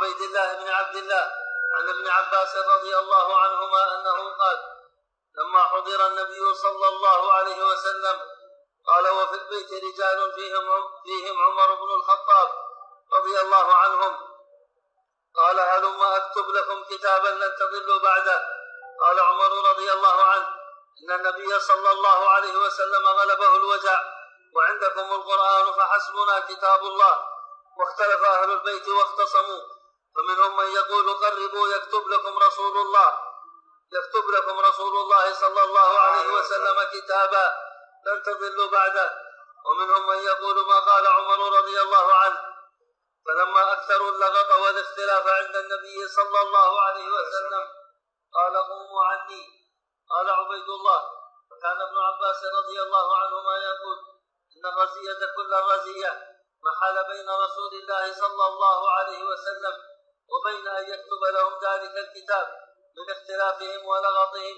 عبيد الله بن عبد الله عن ابن عباس رضي الله عنهما أنه قال: لما حضر النبي صلى الله عليه وسلم قال: وفي البيت رجال فيهم عمر بن الخطاب رضي الله عنهم. قال: هلما أكتب لكم كتابا لن تضلوا بعده. قال عمر رضي الله عنه: إن النبي صلى الله عليه وسلم غلبه الوجع، وعندكم القرآن فحسبنا كتاب الله. واختلف أهل البيت واختصموا، فمنهم من يقول: قربوا يكتب لكم رسول الله صلى الله عليه وسلم كتابا لن تضلوا بعده. ومنهم من يقول ما قال عمر رضي الله عنه. فلما أكثروا اللغط والاختلاف عند النبي صلى الله عليه وسلم قال: قوموا عني. قال عبيد الله: وكان ابن عباس رضي الله عنهما يقول: إن الرزية كل الرزية محل بين رسول الله صلى الله عليه وسلم وبين أن يكتب لهم ذلك الكتاب من اختلافهم ولغطهم.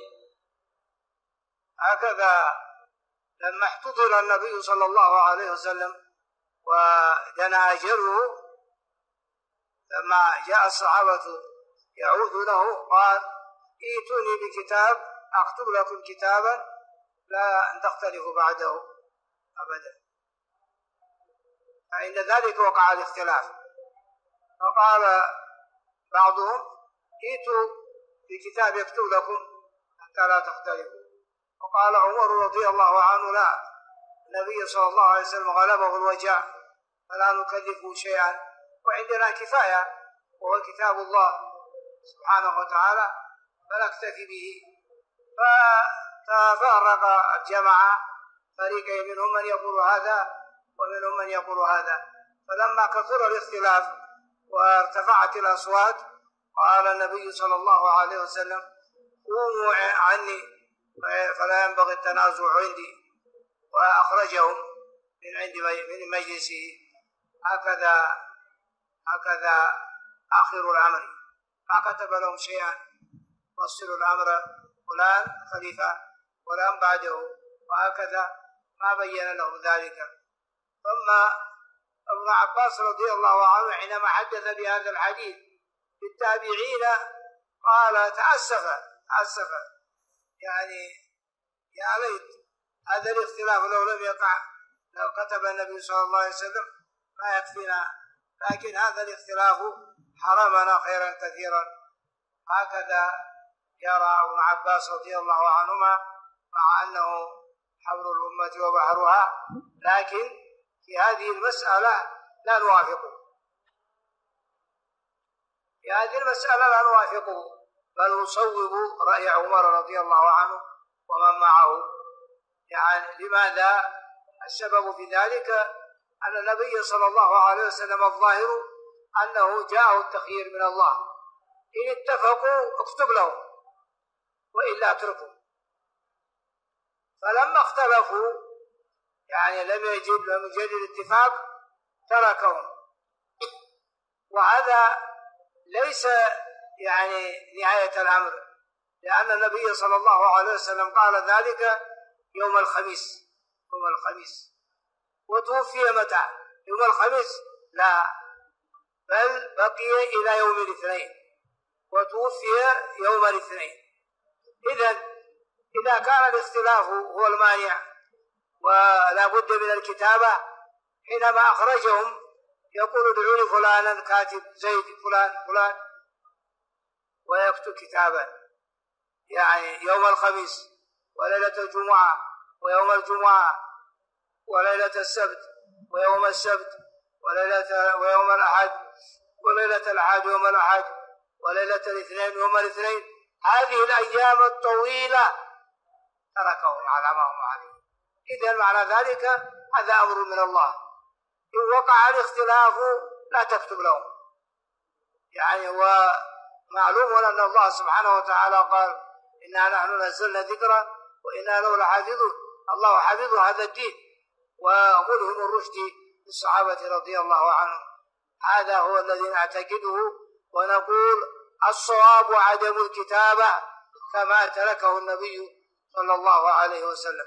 هكذا لما احتضر النبي صلى الله عليه وسلم ودنا أجله، لما جاء الصحابة يعود له قال: ائتوني بكتاب أكتب لكم كتابا لا تختلفوا بعده أبدا، فإن ذلك وقع الاختلاف. فقال بعضهم: ائتوا بكتاب يكتب لكم حتى لا تختلفوا. وقال عمر رضي الله عنه: لا، النبي صلى الله عليه وسلم غلبه الوجع فلا نكلفه شيئا، وعندنا كفاية وهو كتاب الله سبحانه وتعالى فنكتفي به. فتفرق الجماعة فريقين، منهم من يقول هذا ومنهم من يقول هذا. فلما كثر الاختلاف وارتفعت الأصوات قال النبي صلى الله عليه وسلم: قوموا عني فلا ينبغي التنازع عندي، وأخرجهم من مجلسه. هكذا آخر الأمر، ما كتب لهم شيئا، وصلوا الأمر فلان خليفة ولان بعده، وهكذا ما بين لهم ذلك. ثم ابن عباس رضي الله عنه حينما حدث بهذا الحديث للتابعين قال: تأسف يعني يا ليت هذا الاختلاف لو لم يقع، لو كتب النبي صلى الله عليه وسلم ما يكفينا، لكن هذا الاختلاف حرمنا خيرا كثيرا. هكذا يرى ابن عباس رضي الله عنهما، مع أنه حبر الأمة وبحرها، لكن في هذه المسألة لا نوافقه، بل نصوب رأي عمر رضي الله عنه ومن معه. يعني لماذا؟ السبب في ذلك أن النبي صلى الله عليه وسلم الظاهر أنه جاءه التخيير من الله، إن اتفقوا اكتب لهم وإلا اتركوا. فلما اختلفوا يعني لم يجد الاتفاق تركهم، وهذا ليس يعني نهاية الأمر، لأن النبي صلى الله عليه وسلم قال ذلك يوم الخميس، وتوفي متى؟ يوم الخميس؟ لا، بل بقي إلى يوم الاثنين، وتوفي يوم الاثنين. إذا كان الاختلاف هو المانع ولا بد من الكتابة، حينما أخرجهم يقول: ادعوا لي فلانا كاتب زيد فلان ويكتب كتابا، يعني يوم الخميس وليلة الجمعة ويوم الجمعة وليلة السبت ويوم السبت ويوم الأحد وليلة الأحد ويوم الأحد وليلة الاثنين ويوم الاثنين. هذه الأيام الطويلة تركهم على ما هم عليه. إذن معنى ذلك هذا أمر من الله، إن وقع الاختلاف لا تكتب لهم. يعني هو معلوم أن الله سبحانه وتعالى قال: إنا نحن نزلنا ذكرا وإنا له لحافظون. الله حافظ هذا الدين وملهم الرشد للصحابة رضي الله عنهم. هذا هو الذي نعتقده، ونقول الصواب عدم الكتابة كما تركه النبي صلى الله عليه وسلم.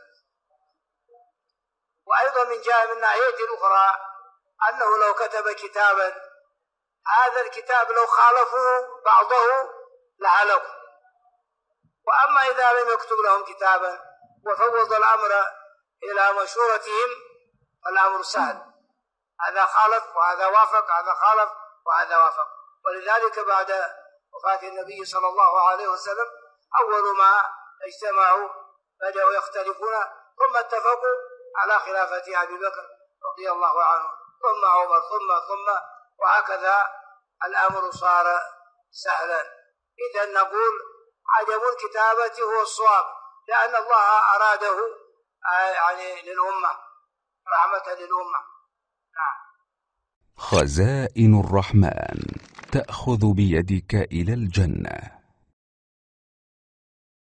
وأيضا من جاء من ناحية أخرى أنه لو كتب كتابا هذا الكتاب لو خالفوا بعضه لهلكوا. وأما إذا لم يكتب لهم كتابا وفوض الأمر إلى مشورتهم فالأمر سهل، هذا خالف وهذا وافق، هذا خالف وهذا وافق. ولذلك بعد وفاة النبي صلى الله عليه وسلم أول ما اجتمعوا بدأوا يختلفون، ثم اتفقوا على خلافة أبي بكر رضي الله عنه، ثم عمر، ثم وهكذا الأمر صار سهلا. إذا نقول عدم الكتابة هو الصواب، لأن الله أراده يعني للأمة، رحمة للأمة. نعم. خزائن الرحمن تأخذ بيدك إلى الجنة.